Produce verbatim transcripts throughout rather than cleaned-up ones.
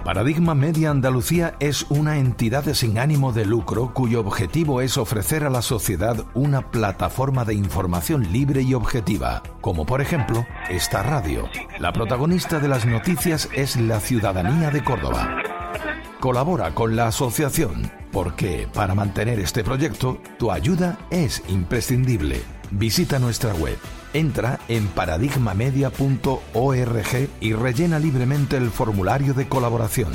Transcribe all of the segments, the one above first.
Paradigma Media Andalucía es una entidad sin ánimo de lucro cuyo objetivo es ofrecer a la sociedad una plataforma de información libre y objetiva, como por ejemplo esta radio. La protagonista de las noticias es la ciudadanía de Córdoba. Colabora con la asociación, porque para mantener este proyecto, tu ayuda es imprescindible. Visita nuestra web. Entra en paradigma media punto org y rellena libremente el formulario de colaboración.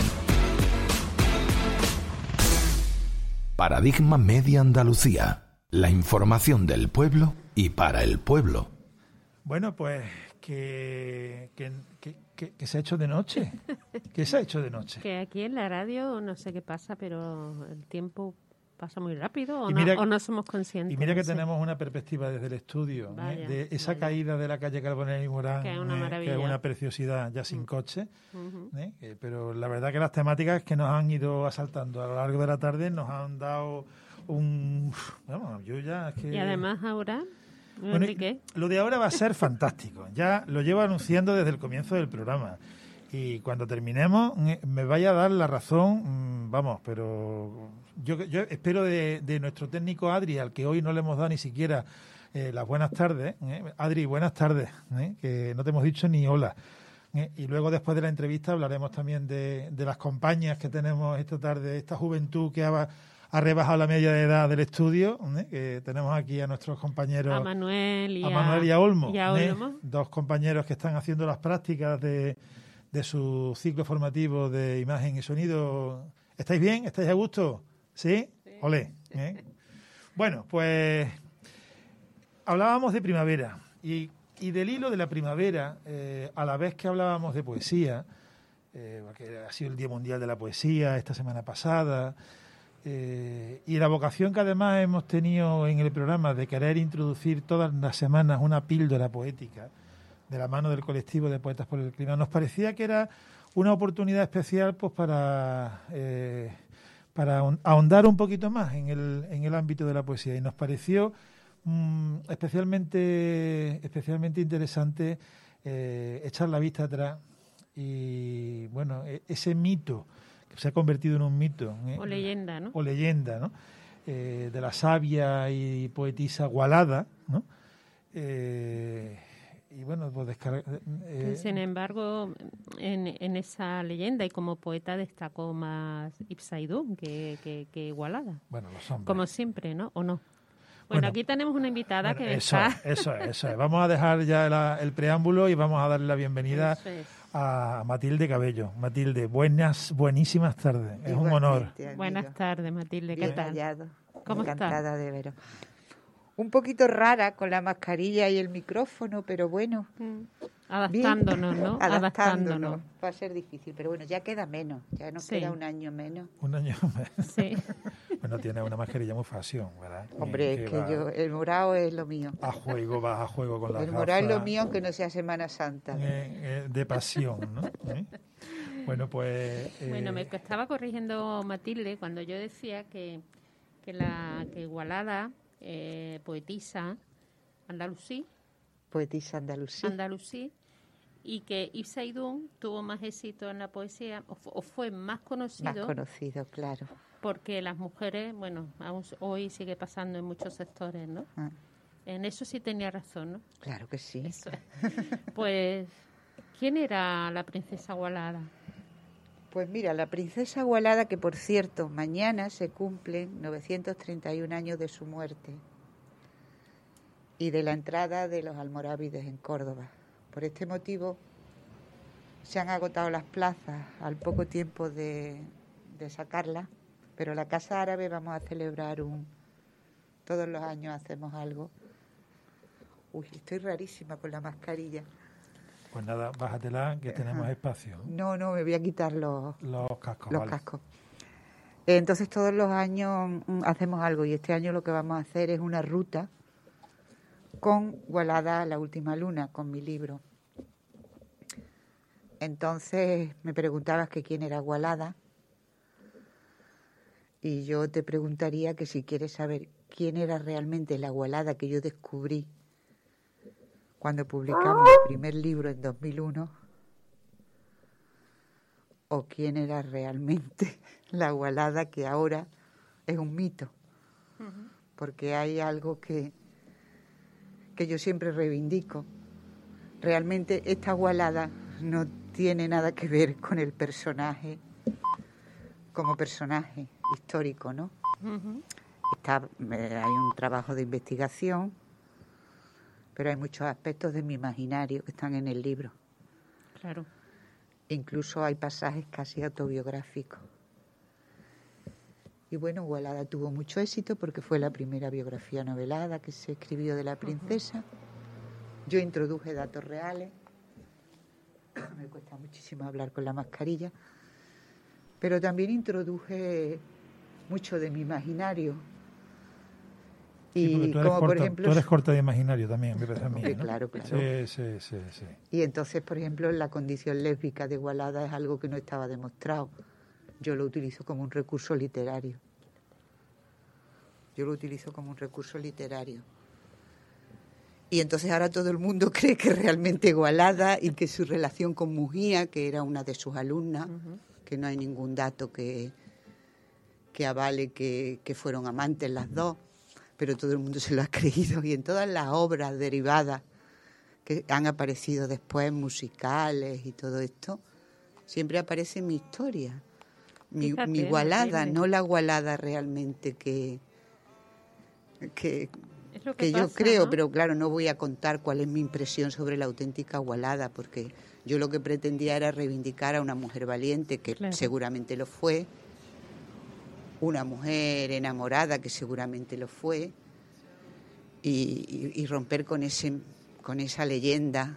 Paradigma Media Andalucía. La información del pueblo y para el pueblo. Bueno, pues que, que, que, que, que se ha hecho de noche. ¿Qué se ha hecho de noche? Que aquí en la radio no sé qué pasa, pero el tiempo pasa muy rápido o, mira, no, o no somos conscientes. Y mira que no sé. tenemos una perspectiva desde el estudio, Vaya, ¿eh? de esa vaya. caída de la calle Carbonell y Morán, Que es una ¿eh? maravilla. que es una preciosidad ya sin Mm. coche. Uh-huh. ¿eh? Eh, pero la verdad que las temáticas que nos han ido asaltando a lo largo de la tarde nos han dado un... Vamos, yo ya... Es que... Y además ahora, Bueno, Enrique, lo de ahora va a ser fantástico. Ya lo llevo anunciando desde el comienzo del programa. Y cuando terminemos, me vaya a dar la razón, vamos, pero yo, yo espero de, de nuestro técnico Adri, al que hoy no le hemos dado ni siquiera eh, las buenas tardes. ¿eh? Adri, buenas tardes, ¿eh? que no te hemos dicho ni hola. ¿eh? Y luego, después de la entrevista, hablaremos también de, de las compañías que tenemos esta tarde, esta juventud que ha, ha rebajado la media de edad del estudio, ¿eh? que tenemos aquí a nuestros compañeros... a Manuel y a a, Manuel y a Olmo, y a ¿eh? Olmo. Dos compañeros que están haciendo las prácticas de, de su ciclo formativo de imagen y sonido. ¿Estáis bien? ¿Estáis a gusto? ¿Sí? Sí. Olé. ¿eh? Bueno, pues hablábamos de primavera y, y del hilo de la primavera, eh, a la vez que hablábamos de poesía, eh, porque ha sido el Día Mundial de la Poesía esta semana pasada, Eh, y la vocación que además hemos tenido en el programa de querer introducir todas las semanas una píldora poética de la mano del colectivo de Poetas por el Clima, nos parecía que era una oportunidad especial pues para eh, para ahondar un poquito más en el, en el ámbito de la poesía, y nos pareció mmm, especialmente especialmente interesante eh, echar la vista atrás y bueno, ese mito que se ha convertido en un mito. ¿eh? O leyenda, ¿no? O leyenda, ¿no? Eh, de la sabia y poetisa Gualada, ¿no? Eh, y bueno, pues descargar... Eh, Sin embargo, en, en esa leyenda y como poeta destacó más Ipsaidún que, que, que Igualada. Bueno, los hombres. Como siempre, ¿no? ¿O no? Bueno, Bueno, aquí tenemos una invitada bueno, que eso está... es, eso es, eso es. Vamos a dejar ya la, el preámbulo y vamos a darle la bienvenida Eso es. a Matilde Cabello. Matilde, buenas, buenísimas tardes. Es un Igualmente, honor. amigo. Buenas tardes, Matilde. ¿Qué Bien tal? hallado. ¿Cómo Encantada estás? de veros. Un poquito rara con la mascarilla y el micrófono, pero bueno. Mm. Adaptándonos, bien. ¿no? Adaptándonos. Va a ser difícil, pero bueno, ya queda menos. Ya nos Sí. queda un año menos. Un año más. Sí. Bueno, tiene una mascarilla muy fácil, ¿verdad? Hombre, Que es que va yo, el morado es lo mío. A juego, vas a juego con las El morado es lo gafas, mío, aunque no sea Semana Santa. eh, eh, de pasión, ¿no? ¿Eh? Bueno, pues... eh, Bueno, me estaba corrigiendo Matilde cuando yo decía que, que la que Igualada, eh, poetisa andalusí, Poetisa andalusí. andalusí, y que Ipsaidún tuvo más éxito en la poesía, o, fu- o fue más conocido, Más conocido, claro. porque las mujeres, bueno, aún hoy sigue pasando en muchos sectores, ¿no? Ah, En eso sí tenía razón, ¿no? claro que sí. Eso es. Pues, ¿quién era la princesa Igualada? Pues mira, la princesa Gualada, que por cierto, mañana se cumplen novecientos treinta y un años de su muerte y de la entrada de los almorávides en Córdoba. Por este motivo se han agotado las plazas al poco tiempo de, de sacarla, pero la Casa Árabe vamos a celebrar un... Todos los años hacemos algo. Uy, estoy rarísima con la mascarilla. Pues nada, bájatela, que tenemos Ajá. espacio. No, no, me voy a quitar los... Los cascos, los vale. cascos. Entonces todos los años mm, hacemos algo y este año lo que vamos a hacer es una ruta con Gualada la última luna, con mi libro. Entonces me preguntabas que quién era Gualada y yo te preguntaría que si quieres saber quién era realmente la Gualada que yo descubrí cuando publicamos el primer libro en dos mil uno, o quién era realmente la Igualada que ahora es un mito. Uh-huh. Porque hay algo que, que yo siempre reivindico. Realmente esta Igualada no tiene nada que ver con el personaje como personaje histórico, ¿no? Uh-huh. Está, eh, hay un trabajo de investigación, pero hay muchos aspectos de mi imaginario que están en el libro. Claro. Incluso hay pasajes casi autobiográficos. Y bueno, Igualada tuvo mucho éxito porque fue la primera biografía novelada que se escribió de la princesa. Uh-huh. Yo introduje datos reales. Me cuesta muchísimo hablar con la mascarilla. Pero también introduje mucho de mi imaginario. Y sí, tú eres como corta, por ejemplo... Tú eres corta de imaginario también, me parece a mí, sí, ¿no? Claro, claro. Sí, sí, sí, sí. Y entonces, por ejemplo, la condición lésbica de Igualada es algo que no estaba demostrado. Yo lo utilizo como un recurso literario. Yo lo utilizo como un recurso literario. Y entonces ahora todo el mundo cree que realmente Igualada y que su relación con Mujía, que era una de sus alumnas, uh-huh. que no hay ningún dato que, que avale que, que fueron amantes las dos, pero todo el mundo se lo ha creído. Y en todas las obras derivadas que han aparecido después, musicales y todo esto, siempre aparece mi historia, mi, Fíjate, mi Igualada, no la Igualada realmente que, que, que, que pasa, yo creo, ¿no? Pero claro, no voy a contar cuál es mi impresión sobre la auténtica Igualada, porque yo lo que pretendía era reivindicar a una mujer valiente, que claro. seguramente lo fue, una mujer enamorada, que seguramente lo fue, y, y, y romper con ese con esa leyenda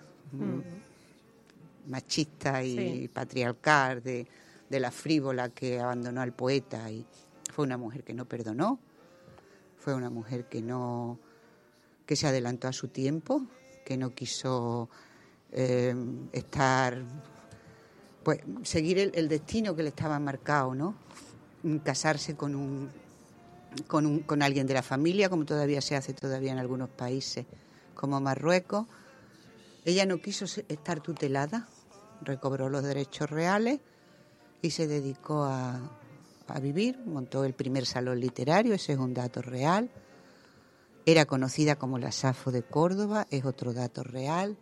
mm. machista y sí. patriarcal de, de la frívola que abandonó al poeta. Y fue una mujer que no perdonó, fue una mujer que no que se adelantó a su tiempo, que no quiso eh, estar pues seguir el, el destino que le estaba marcado, ¿no? Casarse con un con un con alguien de la familia, como todavía se hace todavía en algunos países como Marruecos. Ella no quiso estar tutelada, recobró los derechos reales y se dedicó a, a vivir, montó el primer salón literario, ese es un dato real. Era conocida como la Safo de Córdoba, es otro dato real.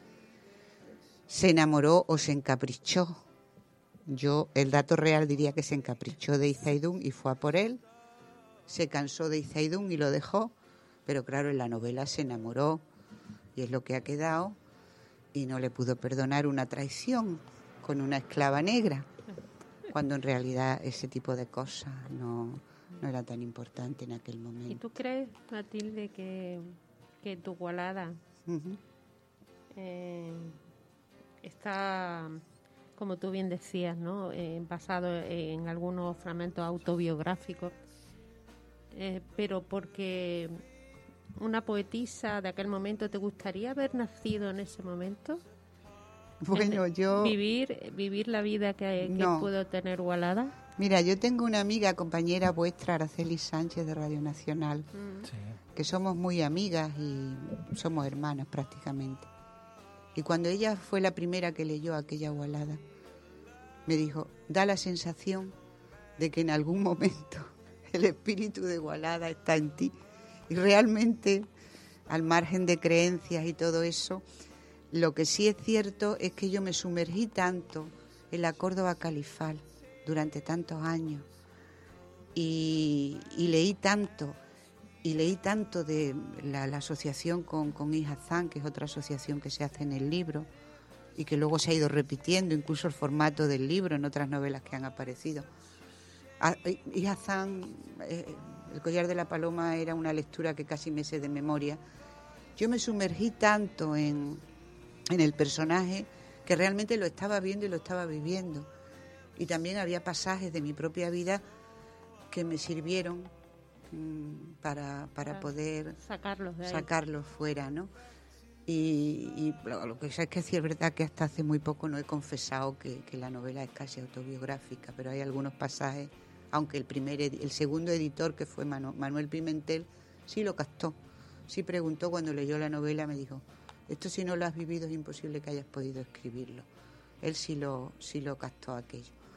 Se enamoró o se encaprichó. Yo, el dato real diría que se encaprichó de Izaidún y fue a por él. Se cansó de Izaidún y lo dejó. Pero claro, en la novela se enamoró y es lo que ha quedado y no le pudo perdonar una traición con una esclava negra, cuando en realidad ese tipo de cosas no, no era tan importante en aquel momento. ¿Y tú crees, Matilde, que, que tu Igualada uh-huh. eh, está, como tú bien decías, ¿no? eh, basado en algunos fragmentos autobiográficos, eh, pero porque... ¿Una poetisa de aquel momento te gustaría haber nacido en ese momento? Bueno, yo... ¿Vivir vivir la vida que, que no. pudo tener Igualada? Mira, yo tengo una amiga, compañera vuestra, Araceli Sánchez de Radio Nacional, mm. sí. que somos muy amigas y somos hermanas prácticamente. Y cuando ella fue la primera que leyó aquella Igualada, me dijo, da la sensación de que en algún momento el espíritu de Igualada está en ti. Y realmente, al margen de creencias y todo eso, lo que sí es cierto es que yo me sumergí tanto en la Córdoba califal durante tantos años y, y leí tanto, y leí tanto de la, la asociación con, con Ijazán, que es otra asociación que se hace en el libro y que luego se ha ido repitiendo, incluso el formato del libro en otras novelas que han aparecido. Ijazán... Eh, El collar de la paloma era una lectura que casi me sé de memoria. Yo me sumergí tanto en, en el personaje que realmente lo estaba viendo y lo estaba viviendo. Y también había pasajes de mi propia vida que me sirvieron mmm, para, para poder sacarlos, de ahí. sacarlos fuera, ¿no? Y, y lo, lo que sé es que sí es verdad que hasta hace muy poco no he confesado que, que la novela es casi autobiográfica, pero hay algunos pasajes. Aunque el primer, el segundo editor, que fue Manuel Pimentel, sí lo captó. Sí preguntó cuando leyó la novela, me dijo, esto si no lo has vivido es imposible que hayas podido escribirlo. Él sí lo, sí lo captó aquello.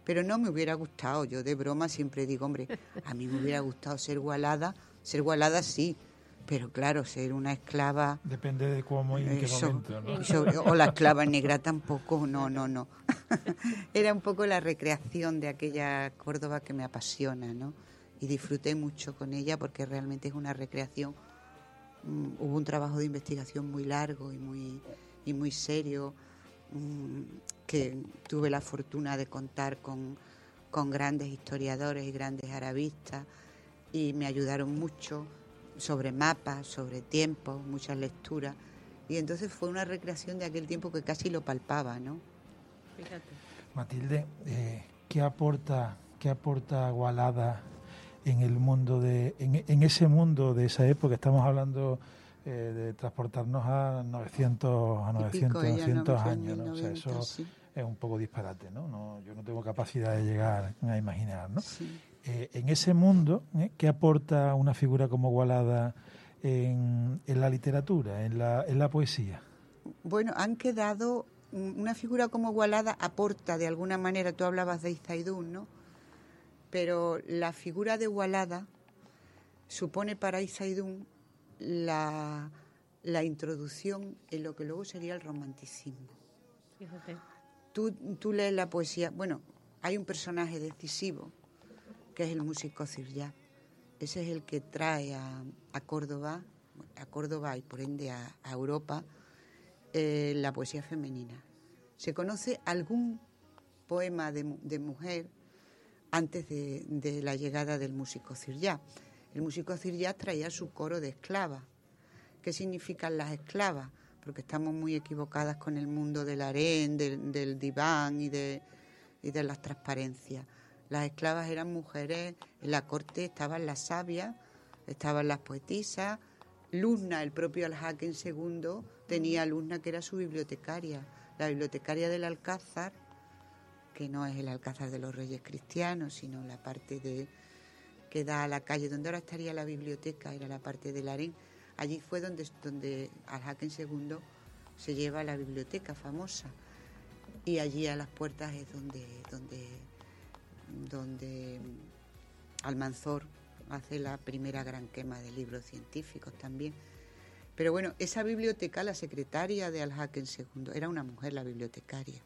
pero no me hubiera gustado. Yo de broma siempre digo, hombre, a mí me hubiera gustado ser Gualada, ser Gualada sí, pero claro, ser una esclava... Depende de cómo y en qué eso, momento, ¿no? sobre, o la esclava negra tampoco, no, no, no. Era un poco la recreación de aquella Córdoba que me apasiona, ¿no? Y disfruté mucho con ella porque realmente es una recreación. Um, hubo un trabajo de investigación muy largo y muy, y muy serio, um, que tuve la fortuna de contar con, con grandes historiadores y grandes arabistas, y me ayudaron mucho sobre mapas, sobre tiempos, muchas lecturas, y entonces fue una recreación de aquel tiempo que casi lo palpaba, ¿no? Fíjate. Matilde, eh, ¿qué aporta, qué aporta Gualada en el mundo de, en, en ese mundo de esa época? Estamos hablando eh, de transportarnos a novecientos, a novecientos, ella, novecientos no, años, ¿no? noventa, O sea, eso sí. es un poco disparate, ¿no? No, yo no tengo capacidad de llegar a imaginar, ¿no? Sí. Eh, en ese mundo, ¿eh? ¿qué aporta una figura como Gualada en, en la literatura, en la, en la poesía? Bueno, han quedado, una figura como Gualada aporta de alguna manera, tú hablabas de Izaidún, ¿no? Pero la figura de Gualada supone para Izaidún la, la introducción en lo que luego sería el romanticismo. Fíjate. Tú, tú lees la poesía, bueno, hay un personaje decisivo, que es el músico Cirjá. Ese es el que trae a, a Córdoba, a Córdoba y por ende a, a Europa, eh, la poesía femenina. Se conoce algún poema de, de mujer antes de, de la llegada del músico Cirjá. El músico Cirjá traía su coro de esclavas. ¿Qué significan las esclavas? Porque estamos muy equivocadas con el mundo del harén, del, del diván y de, y de las transparencias. Las esclavas eran mujeres, en la corte estaban las sabias, estaban las poetisas. Luzna, el propio Alhaken segundo, tenía a Luzna, que era su bibliotecaria. La bibliotecaria del Alcázar, que no es el Alcázar de los Reyes Cristianos, sino la parte de que da a la calle, donde ahora estaría la biblioteca, era la parte del harén. Allí fue donde, donde Alhaken segundo se lleva la biblioteca famosa. Y allí a las puertas es donde... donde donde Almanzor hace la primera gran quema de libros científicos también. Pero bueno, esa biblioteca, la secretaria de Alhaken segundo, era una mujer, la bibliotecaria.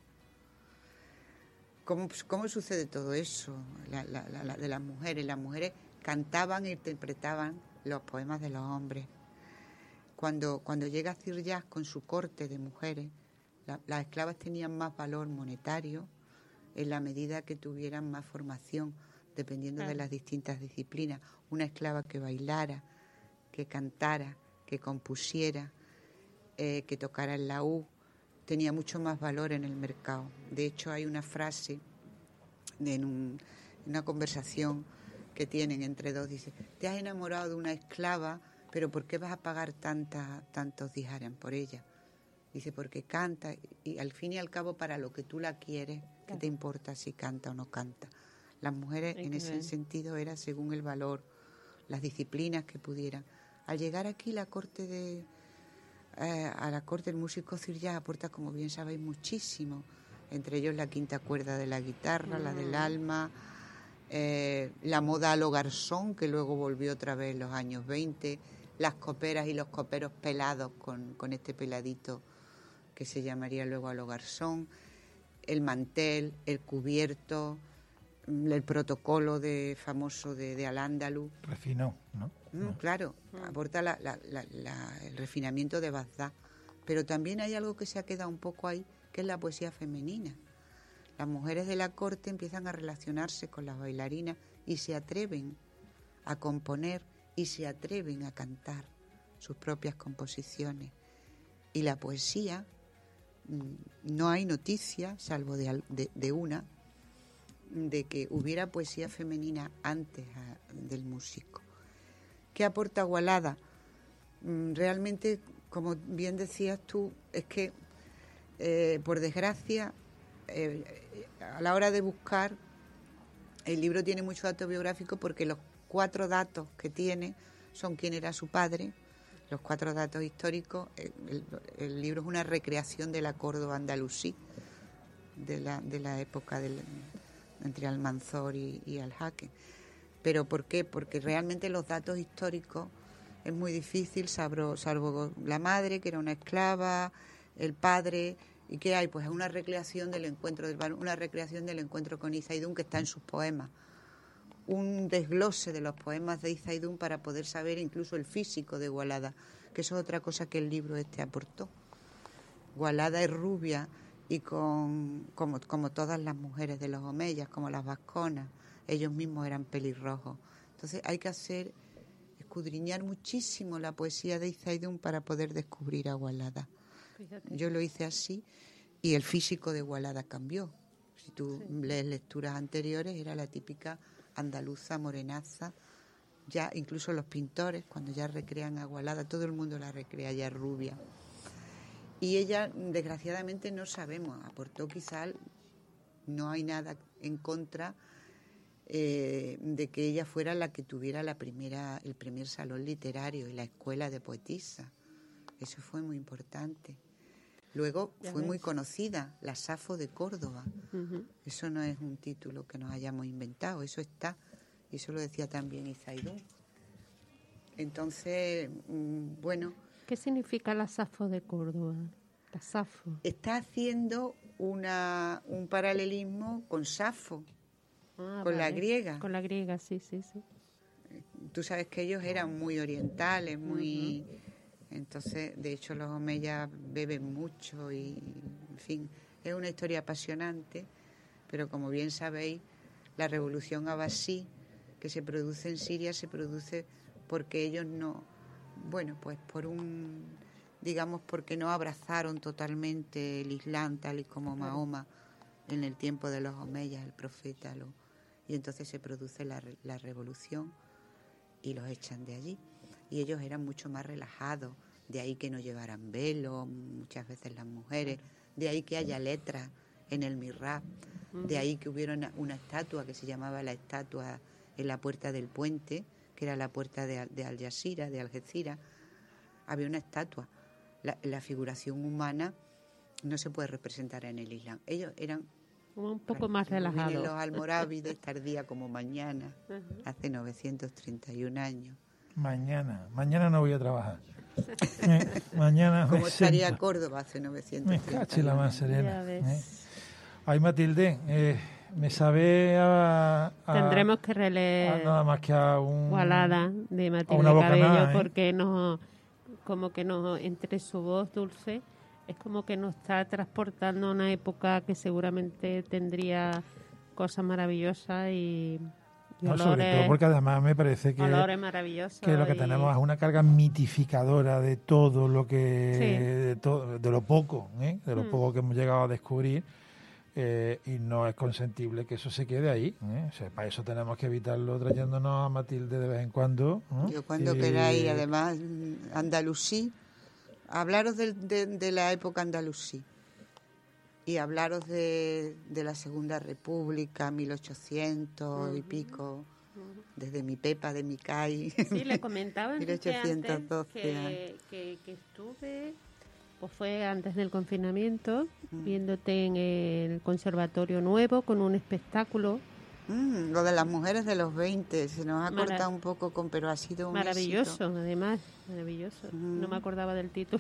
¿Cómo, cómo sucede todo eso la, la, la, de las mujeres? Las mujeres cantaban e interpretaban los poemas de los hombres. Cuando, cuando llega Cirjá con su corte de mujeres, la, las esclavas tenían más valor monetario en la medida que tuvieran más formación, dependiendo claro. de las distintas disciplinas. Una esclava que bailara, que cantara, que compusiera, eh, que tocara el laúd, tenía mucho más valor en el mercado. De hecho, hay una frase de, en, un, en una conversación que tienen entre dos, dice, te has enamorado de una esclava, pero ¿por qué vas a pagar tanta, tantos diharan por ella? Dice, porque canta, y al fin y al cabo para lo que tú la quieres, ¿qué te importa si canta o no canta? Las mujeres en ese sentido era según el valor, las disciplinas que pudieran. Al llegar aquí la corte de eh, a la corte el músico Cirjá aporta, como bien sabéis, muchísimo, entre ellos la quinta cuerda de la guitarra, mm. la del alma, eh, la moda a lo garzón, que luego volvió otra vez en los años veinte, las coperas y los coperos pelados con, con este peladito que se llamaría luego a lo garzón, el mantel, el cubierto, el protocolo de famoso de, de Al-Ándalus. Refinó, ¿no? Mm, claro, mm. aporta la, la, la, la, el refinamiento de Bagdad. Pero también hay algo que se ha quedado un poco ahí, que es la poesía femenina. Las mujeres de la corte empiezan a relacionarse con las bailarinas y se atreven a componer y se atreven a cantar sus propias composiciones. Y la poesía, no hay noticia, salvo de, de, de una, de que hubiera poesía femenina antes a, del músico. ¿Qué aporta Gualada? Realmente, como bien decías tú, es que, eh, por desgracia, eh, a la hora de buscar, el libro tiene mucho dato biográfico porque los cuatro datos que tiene son quién era su padre, los cuatro datos históricos. El, el, el libro es una recreación de la Córdoba andalusí, de la, de la época del, entre Almanzor y, y Aljaque. ¿Pero por qué? Porque realmente los datos históricos es muy difícil, salvo, salvo la madre, que era una esclava, el padre, ¿y qué hay? Pues una recreación del encuentro del varón, una recreación del encuentro con Izaidún que está en sus poemas. Un desglose de los poemas de Izaidún para poder saber incluso el físico de Gualada, que eso es otra cosa que el libro este aportó. Gualada es rubia y con como, como todas las mujeres de los omeyas, como las vasconas, ellos mismos eran pelirrojos. Entonces hay que hacer, escudriñar muchísimo la poesía de Izaidún para poder descubrir a Gualada. Fíjate. Yo lo hice así y el físico de Gualada cambió. Si tú sí. lees lecturas anteriores, era la típica andaluza, morenaza. Ya incluso los pintores, cuando ya recrean a Gualada, todo el mundo la recrea ya rubia. Y ella, desgraciadamente, no sabemos, aportó quizá, no hay nada en contra eh, de que ella fuera la que tuviera la primera, el primer salón literario y la escuela de poetisa. Eso fue muy importante. Luego ya fue ves. muy conocida, la Safo de Córdoba. Uh-huh. Eso no es un título que nos hayamos inventado, eso está, y eso lo decía también Izaidún. Entonces, mmm, bueno... ¿Qué significa la Safo de Córdoba? La Safo. Está haciendo una, un paralelismo con Safo, ah, con vale. la griega. Con la griega, sí, sí, sí. Tú sabes que ellos eran muy orientales, muy... Uh-huh. Entonces, de hecho, los omeyas beben mucho y, en fin, es una historia apasionante, pero como bien sabéis, la revolución abasí que se produce en Siria se produce porque ellos no, bueno, pues por un, digamos, porque no abrazaron totalmente el Islam tal y como Mahoma en el tiempo de los omeyas, el profeta, lo, y entonces se produce la, la revolución y los echan de allí. Y ellos eran mucho más relajados, de ahí que no llevaran velo, muchas veces las mujeres, de ahí que haya letras en el mihrab, de ahí que hubiera una, una estatua que se llamaba la estatua en la puerta del puente, que era la puerta de, de Al Jazeera, de Algeciras, había una estatua. La, la figuración humana no se puede representar en el Islam. Ellos eran un poco más relajados. Los almorávides, tardía como mañana, uh-huh. hace novecientos treinta y un años. Mañana, mañana no voy a trabajar. eh, mañana ¿Cómo estaría siento. Córdoba hace novecientos treinta? Me caché la más serena. Eh. Ay, Matilde, eh, me sabe a, a... Tendremos que releer... A nada más que a un... Gualada de Matilde Cabello, ¿eh? Porque nos, como que nos, entre su voz dulce, es como que nos está transportando a una época que seguramente tendría cosas maravillosas y... No, olores, sobre todo porque además me parece que, que lo que y... tenemos es una carga mitificadora de todo lo que sí. de, todo, de lo poco ¿eh? de lo mm. poco que hemos llegado a descubrir eh, y no es consentible que eso se quede ahí ¿eh? O sea, para eso tenemos que evitarlo trayéndonos a Matilde de vez en cuando ¿eh? Yo cuando y... queráis, además andalusí, hablaros de, de, de la época andalusí y hablaros de, de la Segunda República, mil ochocientos uh-huh. y pico, uh-huh. desde mi Pepa, de mi Cai. Sí, le comentaba mil ochocientos doce que, que, que estuve, pues fue antes del confinamiento, uh-huh. viéndote en el Conservatorio Nuevo con un espectáculo. Mm, lo de las mujeres de los veinte, se nos ha Marav- cortado un poco, con, pero ha sido un maravilloso, éxito. Además, maravilloso. Uh-huh. No me acordaba del título.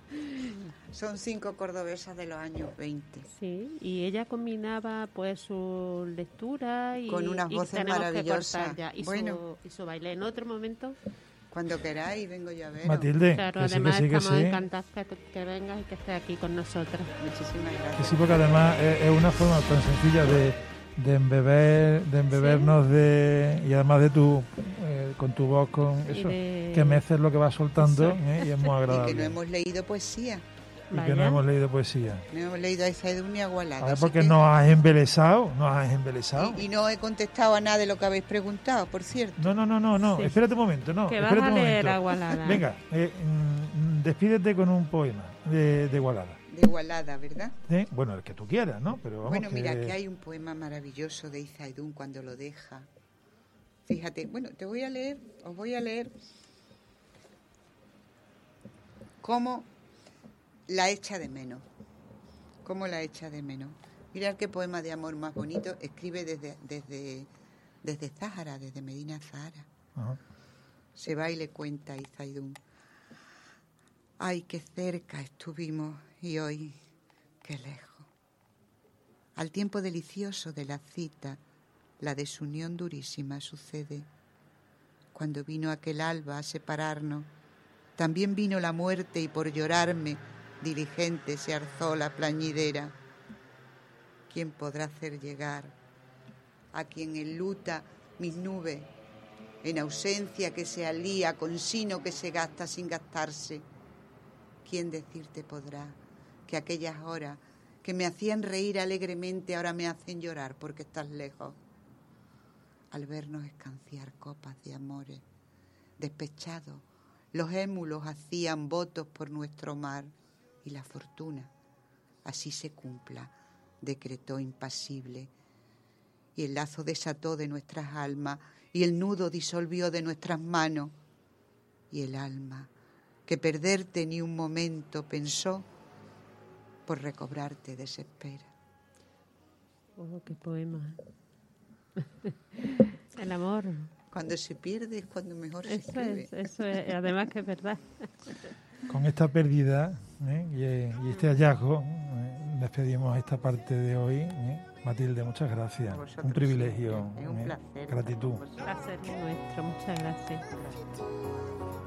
Son cinco cordobesas de los años veinte. Sí, y ella combinaba pues su lectura y con unas voces maravillosas. Y, bueno. su, y su baile. En otro momento, cuando queráis, vengo yo a ver. Matilde, claro, que además sí, que sí, estamos que sí. encantados que, que vengas y que estés aquí con nosotras. Muchísimas gracias. Que sí, porque además es, es una forma tan sencilla de, de embeber, de embebernos ¿sí? de y además de tu eh, con tu voz, con eso, de... que meces lo que vas soltando ¿eh? Y es muy agradable. Y que no hemos leído poesía. Y Vaya. que no hemos leído poesía. No hemos leído a Izaidún ni a Gualada. A ver, porque que... nos has embelesado, nos has embelesado. Y, y no he contestado a nada de lo que habéis preguntado, por cierto. No, no, no, no, no. Sí. Espérate un momento, no. Que Espérate vas a un leer momento. a Gualada. Venga, eh, mm, despídete con un poema de, de Gualada. De Gualada, ¿verdad? ¿Eh? Bueno, el que tú quieras, ¿no? Pero vamos bueno, que... mira, que hay un poema maravilloso de Izaidún cuando lo deja. Fíjate, bueno, te voy a leer, os voy a leer cómo la echa de menos. Cómo la echa de menos. Mirad qué poema de amor más bonito. Escribe desde desde desde Záhara, desde Medina Záhara. Ajá. Se va y le cuenta a Izaidún. Ay, qué cerca estuvimos y hoy qué lejos. Al tiempo delicioso de la cita, la desunión durísima sucede. Cuando vino aquel alba a separarnos, también vino la muerte y por llorarme, diligente se alzó la plañidera. ¿Quién podrá hacer llegar a quien enluta mis nubes, en ausencia que se alía, con sino que se gasta sin gastarse? ¿Quién decirte podrá que aquellas horas que me hacían reír alegremente ahora me hacen llorar porque estás lejos? Al vernos escanciar copas de amores, despechados, los émulos hacían votos por nuestro mar y la fortuna, así se cumpla, decretó impasible. Y el lazo desató de nuestras almas y el nudo disolvió de nuestras manos. Y el alma, que perderte ni un momento pensó, por recobrarte desespera. Oh, qué poema. El amor. Cuando se pierde es cuando mejor se Eso escribe. es, eso es, además que es verdad. Con esta pérdida ¿eh? y, y este hallazgo, ¿eh? despedimos esta parte de hoy. ¿eh? Matilde, muchas gracias. Un privilegio. Es un ¿eh? placer. Gratitud. Un placer nuestro, muchas gracias.